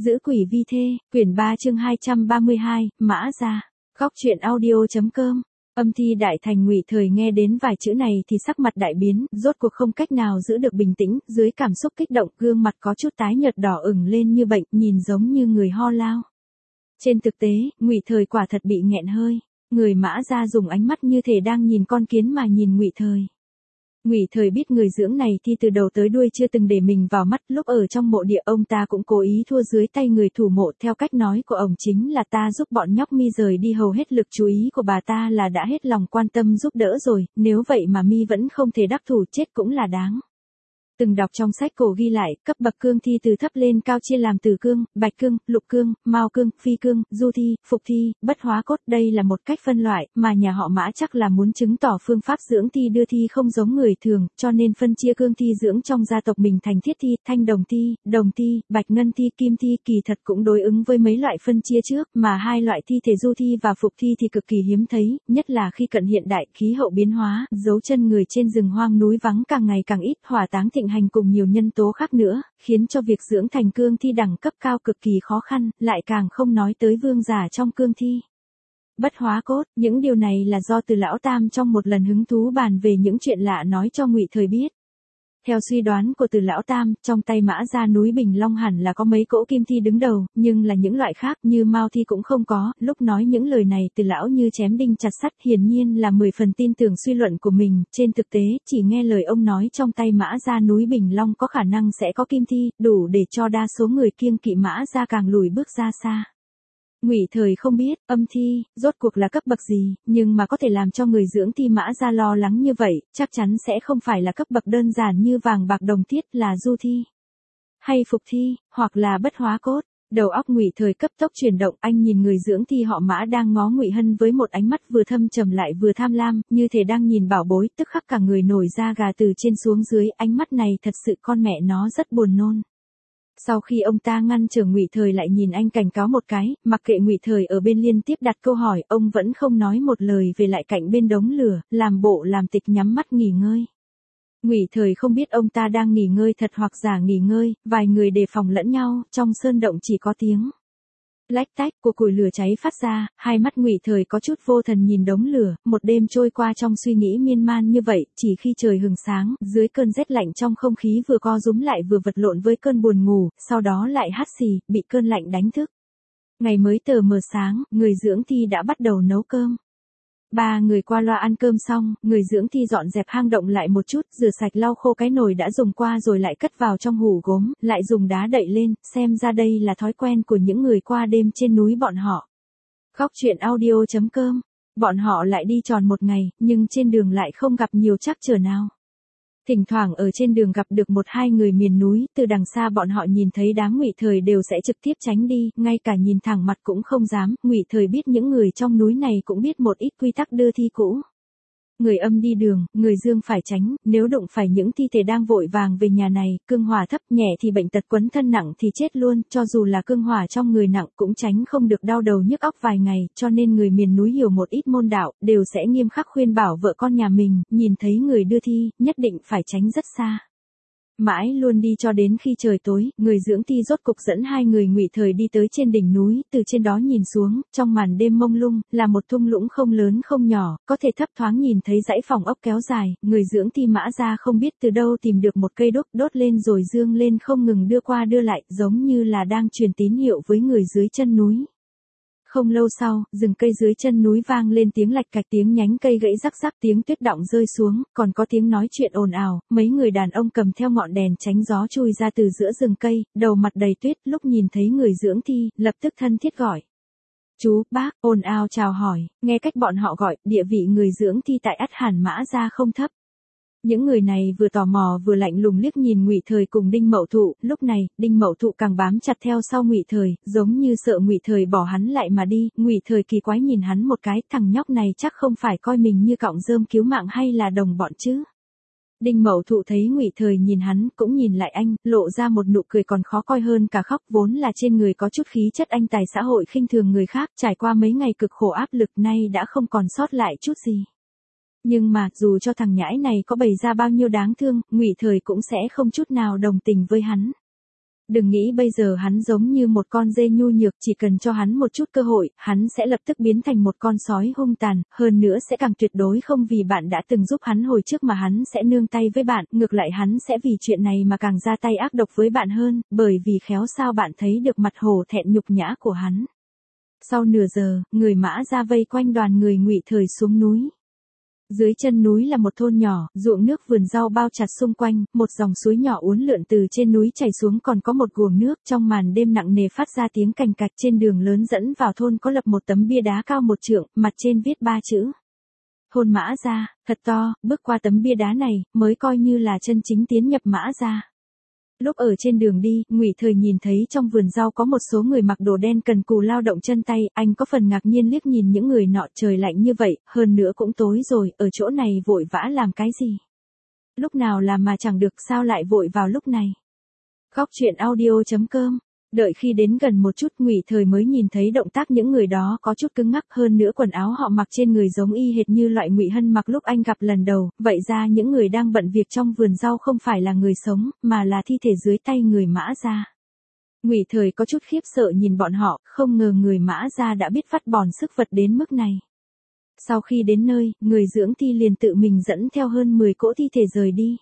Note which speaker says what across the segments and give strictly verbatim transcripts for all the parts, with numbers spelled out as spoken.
Speaker 1: Giữ quỷ vi thê, quyển ba chương hai trăm ba mươi hai, Mã Gia. Góc truyện audio.com. Âm Thi Đại Thành Ngụy Thời nghe đến vài chữ này thì sắc mặt đại biến, rốt cuộc không cách nào giữ được bình tĩnh, dưới cảm xúc kích động, gương mặt có chút tái nhợt đỏ ửng lên như bệnh, nhìn giống như người ho lao. Trên thực tế, Ngụy Thời quả thật bị nghẹn hơi. Người Mã Gia dùng ánh mắt như thể đang nhìn con kiến mà nhìn Ngụy Thời. Ngụy Thời biết người dưỡng này thì từ đầu tới đuôi chưa từng để mình vào mắt, lúc ở trong mộ địa ông ta cũng cố ý thua dưới tay người thủ mộ, theo cách nói của ông chính là ta giúp bọn nhóc mi rời đi hầu hết lực chú ý của bà ta là đã hết lòng quan tâm giúp đỡ rồi, nếu vậy mà mi vẫn không thể đắc thủ chết cũng là đáng. Từng đọc trong sách cổ ghi lại, cấp bậc cương thi từ thấp lên cao chia làm tử cương, bạch cương, lục cương, mao cương, phi cương, du thi, phục thi, bất hóa cốt. Đây là một cách phân loại, mà nhà họ Mã chắc là muốn chứng tỏ phương pháp dưỡng thi đưa thi không giống người thường, cho nên phân chia cương thi dưỡng trong gia tộc mình thành thiết thi, thanh đồng thi, đồng thi, bạch ngân thi, kim thi. Kỳ thật cũng đối ứng với mấy loại phân chia trước, mà hai loại thi thể du thi và phục thi thì cực kỳ hiếm thấy, nhất là khi cận hiện đại, khí hậu biến hóa, dấu chân người trên rừng hoang núi vắng càng ngày càng ít, hỏa táng thịnh hành cùng nhiều nhân tố khác nữa, khiến cho việc dưỡng thành cương thi đẳng cấp cao cực kỳ khó khăn, lại càng không nói tới vương giả trong cương thi. Bất hóa cốt, những điều này là do Từ lão tam trong một lần hứng thú bàn về những chuyện lạ nói cho Ngụy Thời biết. Theo suy đoán của Từ lão tam, trong tay Mã Gia núi Bình Long hẳn là có mấy cỗ kim thi đứng đầu, nhưng là những loại khác như mao thi cũng không có. Lúc nói những lời này Từ lão như chém đinh chặt sắt, hiển nhiên là mười phần tin tưởng suy luận của mình. Trên thực tế, chỉ nghe lời ông nói trong tay Mã Gia núi Bình Long có khả năng sẽ có kim thi, đủ để cho đa số người kiêng kỵ Mã Gia càng lùi bước ra xa. Ngụy Thời không biết, âm thi, rốt cuộc là cấp bậc gì, nhưng mà có thể làm cho người dưỡng thi Mã Gia lo lắng như vậy, chắc chắn sẽ không phải là cấp bậc đơn giản như vàng bạc đồng thiết là du thi, hay phục thi, hoặc là bất hóa cốt. Đầu óc Ngụy Thời cấp tốc chuyển động, anh nhìn người dưỡng thi họ Mã đang ngó Ngụy Hân với một ánh mắt vừa thâm trầm lại vừa tham lam, như thể đang nhìn bảo bối, tức khắc cả người nổi da gà từ trên xuống dưới, ánh mắt này thật sự con mẹ nó rất buồn nôn. Sau khi ông ta ngăn trở Ngụy Thời lại nhìn anh cảnh cáo một cái, mặc kệ Ngụy Thời ở bên liên tiếp đặt câu hỏi, ông vẫn không nói một lời về lại cạnh bên đống lửa, làm bộ làm tịch nhắm mắt nghỉ ngơi. Ngụy Thời không biết ông ta đang nghỉ ngơi thật hoặc giả nghỉ ngơi, vài người đề phòng lẫn nhau, trong sơn động chỉ có tiếng lách tách của củi lửa cháy phát ra, hai mắt Ngụy Thời có chút vô thần nhìn đống lửa, một đêm trôi qua trong suy nghĩ miên man như vậy, chỉ khi trời hừng sáng, dưới cơn rét lạnh trong không khí vừa co rúm lại vừa vật lộn với cơn buồn ngủ, sau đó lại hắt xì, bị cơn lạnh đánh thức. Ngày mới tờ mờ sáng, người dưỡng thi đã bắt đầu nấu cơm. Ba người qua loa ăn cơm xong, người dưỡng thi dọn dẹp hang động lại một chút, rửa sạch lau khô cái nồi đã dùng qua rồi lại cất vào trong hũ gốm, lại dùng đá đậy lên, xem ra đây là thói quen của những người qua đêm trên núi bọn họ. Góc truyện audio.com. Bọn họ lại đi tròn một ngày, nhưng trên đường lại không gặp nhiều trắc trở nào. Thỉnh thoảng ở trên đường gặp được một hai người miền núi, từ đằng xa bọn họ nhìn thấy đám Ngụy Thời đều sẽ trực tiếp tránh đi, ngay cả nhìn thẳng mặt cũng không dám. Ngụy Thời biết những người trong núi này cũng biết một ít quy tắc đưa thi cũ. Người âm đi đường, người dương phải tránh, nếu đụng phải những thi thể đang vội vàng về nhà này, cương hỏa thấp nhẹ thì bệnh tật quấn thân nặng thì chết luôn, cho dù là cương hỏa trong người nặng cũng tránh không được đau đầu nhức óc vài ngày, cho nên người miền núi hiểu một ít môn đạo, đều sẽ nghiêm khắc khuyên bảo vợ con nhà mình, nhìn thấy người đưa thi, nhất định phải tránh rất xa. Mãi luôn đi cho đến khi trời tối, người dưỡng thi rốt cục dẫn hai người Ngụy Thời đi tới trên đỉnh núi, từ trên đó nhìn xuống, trong màn đêm mông lung, là một thung lũng không lớn không nhỏ, có thể thấp thoáng nhìn thấy dãy phòng ốc kéo dài, người dưỡng thi Mã Gia không biết từ đâu tìm được một cây đốt, đốt lên rồi dương lên không ngừng đưa qua đưa lại, giống như là đang truyền tín hiệu với người dưới chân núi. Không lâu sau, rừng cây dưới chân núi vang lên tiếng lạch cạch, tiếng nhánh cây gãy rắc rắc, tiếng tuyết đọng rơi xuống, còn có tiếng nói chuyện ồn ào, mấy người đàn ông cầm theo ngọn đèn tránh gió chui ra từ giữa rừng cây, đầu mặt đầy tuyết, lúc nhìn thấy người dưỡng thi, lập tức thân thiết gọi. Chú, bác, ồn ào chào hỏi, nghe cách bọn họ gọi, địa vị người dưỡng thi tại ắt hẳn Mã Gia không thấp. Những người này vừa tò mò vừa lạnh lùng liếc nhìn Ngụy Thời cùng Đinh Mậu Thụ, lúc này, Đinh Mậu Thụ càng bám chặt theo sau Ngụy Thời, giống như sợ Ngụy Thời bỏ hắn lại mà đi. Ngụy Thời kỳ quái nhìn hắn một cái, thằng nhóc này chắc không phải coi mình như cọng rơm cứu mạng hay là đồng bọn chứ. Đinh Mậu Thụ thấy Ngụy Thời nhìn hắn, cũng nhìn lại anh, lộ ra một nụ cười còn khó coi hơn cả khóc, vốn là trên người có chút khí chất anh tài xã hội khinh thường người khác, trải qua mấy ngày cực khổ áp lực nay đã không còn sót lại chút gì. Nhưng mà, dù cho thằng nhãi này có bày ra bao nhiêu đáng thương, Ngụy Thời cũng sẽ không chút nào đồng tình với hắn. Đừng nghĩ bây giờ hắn giống như một con dê nhu nhược, chỉ cần cho hắn một chút cơ hội, hắn sẽ lập tức biến thành một con sói hung tàn, hơn nữa sẽ càng tuyệt đối không vì bạn đã từng giúp hắn hồi trước mà hắn sẽ nương tay với bạn, ngược lại hắn sẽ vì chuyện này mà càng ra tay ác độc với bạn hơn, bởi vì khéo sao bạn thấy được mặt hổ thẹn nhục nhã của hắn. Sau nửa giờ, người Mã ra vây quanh đoàn người Ngụy Thời xuống núi. Dưới chân núi là một thôn nhỏ, ruộng nước vườn rau bao chặt xung quanh, một dòng suối nhỏ uốn lượn từ trên núi chảy xuống, còn có một guồng nước, trong màn đêm nặng nề phát ra tiếng cành cạch. Trên đường lớn dẫn vào thôn có lập một tấm bia đá cao một trượng, mặt trên viết ba chữ. Thôn Mã Gia, thật to, bước qua tấm bia đá này, mới coi như là chân chính tiến nhập Mã Gia. Lúc ở trên đường đi, Ngụy Thời nhìn thấy trong vườn rau có một số người mặc đồ đen cần cù lao động chân tay, anh có phần ngạc nhiên liếc nhìn những người nọ, trời lạnh như vậy, hơn nữa cũng tối rồi, ở chỗ này vội vã làm cái gì? Lúc nào làm mà chẳng được, sao lại vội vào lúc này? Góc truyện audio chấm com. Đợi khi đến gần một chút, Ngụy Thời mới nhìn thấy động tác những người đó có chút cứng ngắc, hơn nữa quần áo họ mặc trên người giống y hệt như loại Ngụy Hân mặc lúc anh gặp lần đầu, vậy ra những người đang bận việc trong vườn rau không phải là người sống, mà là thi thể dưới tay người Mã Gia. Ngụy Thời có chút khiếp sợ nhìn bọn họ, không ngờ người Mã Gia đã biết vắt bòn sức vật đến mức này. Sau khi đến nơi, người dưỡng thi liền tự mình dẫn theo hơn mười cỗ thi thể rời đi.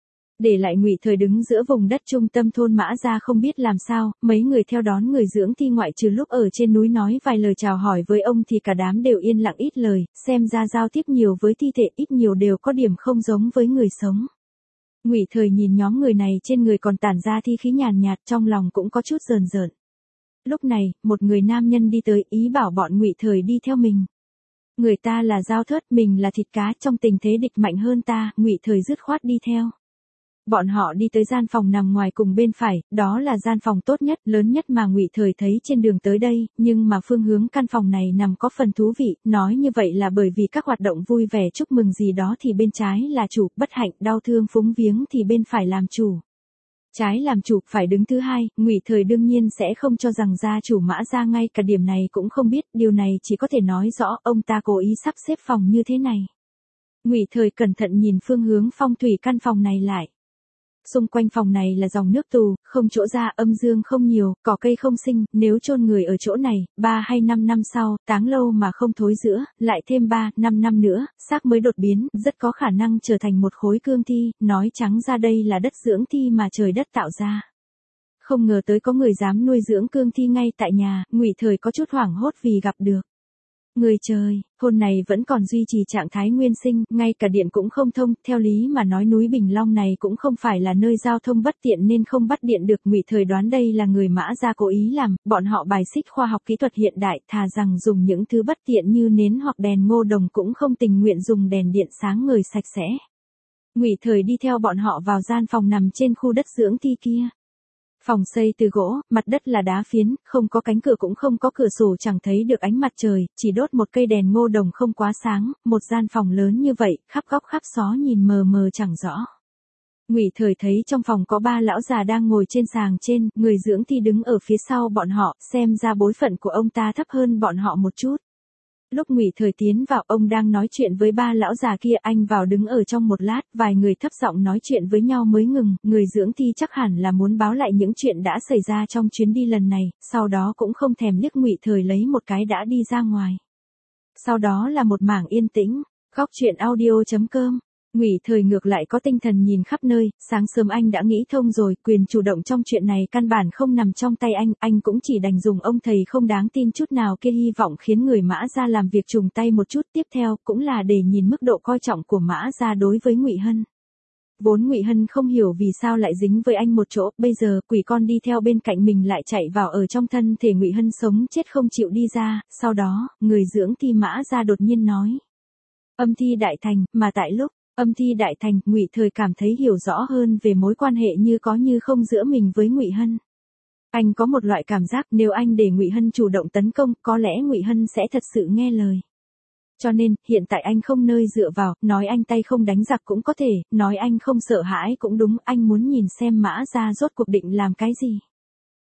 Speaker 1: Để lại Ngụy Thời đứng giữa vùng đất trung tâm thôn Mã Gia không biết làm sao, mấy người theo đón người dưỡng thi, ngoại trừ lúc ở trên núi nói vài lời chào hỏi với ông thì cả đám đều yên lặng ít lời, xem ra giao tiếp nhiều với thi thể ít nhiều đều có điểm không giống với người sống. Ngụy Thời nhìn nhóm người này trên người còn tản ra thi khí nhàn nhạt, trong lòng cũng có chút rờn rợn. Lúc này, một người nam nhân đi tới, ý bảo bọn Ngụy Thời đi theo mình. Người ta là Dao Thớt, mình là thịt cá, trong tình thế địch mạnh hơn ta, Ngụy Thời dứt khoát đi theo. Bọn họ đi tới gian phòng nằm ngoài cùng bên phải, đó là gian phòng tốt nhất, lớn nhất mà Ngụy Thời thấy trên đường tới đây, nhưng mà phương hướng căn phòng này nằm có phần thú vị, nói như vậy là bởi vì các hoạt động vui vẻ chúc mừng gì đó thì bên trái là chủ, bất hạnh, đau thương, phúng viếng thì bên phải làm chủ. Trái làm chủ, phải đứng thứ hai, Ngụy Thời đương nhiên sẽ không cho rằng gia chủ Mã Gia ngay cả điểm này cũng không biết, điều này chỉ có thể nói rõ ông ta cố ý sắp xếp phòng như thế này. Ngụy Thời cẩn thận nhìn phương hướng phong thủy căn phòng này lại. Xung quanh phòng này là dòng nước tù, không chỗ ra, âm dương không nhiều, cỏ cây không sinh, nếu chôn người ở chỗ này, ba hay năm năm sau, táng lâu mà không thối rữa, lại thêm ba, năm năm nữa, xác mới đột biến, rất có khả năng trở thành một khối cương thi, nói trắng ra đây là đất dưỡng thi mà trời đất tạo ra. Không ngờ tới có người dám nuôi dưỡng cương thi ngay tại nhà, Ngụy Thời có chút hoảng hốt vì gặp được. Người trời, thôn này vẫn còn duy trì trạng thái nguyên sinh, ngay cả điện cũng không thông, theo lý mà nói núi Bình Long này cũng không phải là nơi giao thông bất tiện nên không bắt điện được. Ngụy Thời đoán đây là người Mã Gia cố ý làm, bọn họ bài xích khoa học kỹ thuật hiện đại, thà rằng dùng những thứ bất tiện như nến hoặc đèn ngô đồng cũng không tình nguyện dùng đèn điện sáng ngời sạch sẽ. Ngụy Thời đi theo bọn họ vào gian phòng nằm trên khu đất dưỡng thi kia. Phòng xây từ gỗ, mặt đất là đá phiến, không có cánh cửa cũng không có cửa sổ, chẳng thấy được ánh mặt trời, chỉ đốt một cây đèn ngô đồng không quá sáng, một gian phòng lớn như vậy, khắp góc khắp xó nhìn mờ mờ chẳng rõ. Ngụy Thời thấy trong phòng có ba lão già đang ngồi trên sàng trên, người dưỡng thi đứng ở phía sau bọn họ, xem ra bối phận của ông ta thấp hơn bọn họ một chút. Lúc Ngụy Thời tiến vào, ông đang nói chuyện với ba lão già kia, anh vào đứng ở trong một lát, vài người thấp giọng nói chuyện với nhau mới ngừng, người dưỡng thi chắc hẳn là muốn báo lại những chuyện đã xảy ra trong chuyến đi lần này, sau đó cũng không thèm liếc Ngụy Thời lấy một cái đã đi ra ngoài. Sau đó là một mảng yên tĩnh. Góc truyện audio chấm com. Ngụy Thời ngược lại có tinh thần nhìn khắp nơi, sáng sớm anh đã nghĩ thông rồi, quyền chủ động trong chuyện này căn bản không nằm trong tay anh, anh cũng chỉ đành dùng ông thầy không đáng tin chút nào kia hy vọng khiến người Mã Gia làm việc trùng tay một chút, tiếp theo cũng là để nhìn mức độ coi trọng của Mã Gia đối với Ngụy Hân. Vốn Ngụy Hân không hiểu vì sao lại dính với anh một chỗ, bây giờ quỷ con đi theo bên cạnh mình lại chạy vào ở trong thân thể Ngụy Hân sống chết không chịu đi ra, sau đó, người dưỡng thi Mã Gia đột nhiên nói. Âm thi đại thành, mà tại lúc âm thi đại thành, Ngụy Thời cảm thấy hiểu rõ hơn về mối quan hệ như có như không giữa mình với Ngụy Hân. Anh có một loại cảm giác nếu anh để Ngụy Hân chủ động tấn công, có lẽ Ngụy Hân sẽ thật sự nghe lời. Cho nên, hiện tại anh không nơi dựa vào, nói anh tay không đánh giặc cũng có thể, nói anh không sợ hãi cũng đúng, anh muốn nhìn xem Mã Gia rốt cuộc định làm cái gì.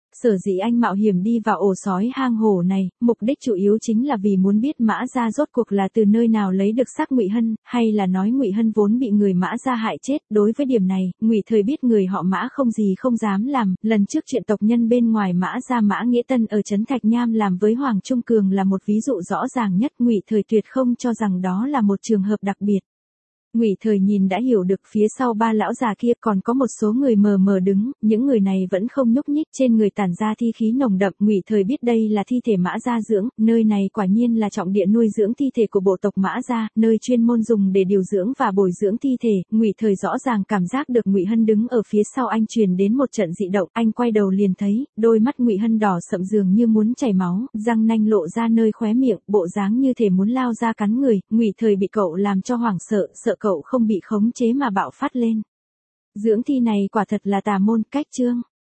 Speaker 1: Sở dĩ anh mạo hiểm đi vào ổ sói hang hổ này, mục đích chủ yếu chính là vì muốn biết Mã Gia rốt cuộc là từ nơi nào lấy được xác Ngụy Hân, hay là nói Ngụy Hân vốn bị người Mã Gia hại chết. Đối với điểm này, Ngụy Thời biết người họ Mã không gì không dám làm, lần trước chuyện tộc nhân bên ngoài Mã Gia Mã Nghĩa Tân ở trấn Thạch Nham làm với Hoàng Trung Cường là một ví dụ rõ ràng nhất. Ngụy Thời tuyệt không cho rằng đó là một trường hợp đặc biệt. Ngụy Thời nhìn đã hiểu được phía sau ba lão già kia còn có một số người mờ mờ đứng, những người này vẫn không nhúc nhích, trên người tản ra thi khí nồng đậm. Ngụy Thời biết đây là thi thể Mã Gia dưỡng, nơi này quả nhiên là trọng địa nuôi dưỡng thi thể của bộ tộc Mã Gia, nơi chuyên môn dùng để điều dưỡng và bồi dưỡng thi thể. Ngụy Thời rõ ràng cảm giác được Ngụy Hân đứng ở phía sau anh truyền đến một trận dị động, anh quay đầu liền thấy, đôi mắt Ngụy Hân đỏ sậm dường như muốn chảy máu, răng nanh lộ ra nơi khóe miệng, bộ dáng như thể muốn lao ra cắn người. Ngụy Thời bị cậu làm cho hoảng sợ, sợ cậu không bị khống chế mà bạo phát lên. Dưỡng thi này quả thật là tà môn, cách chương.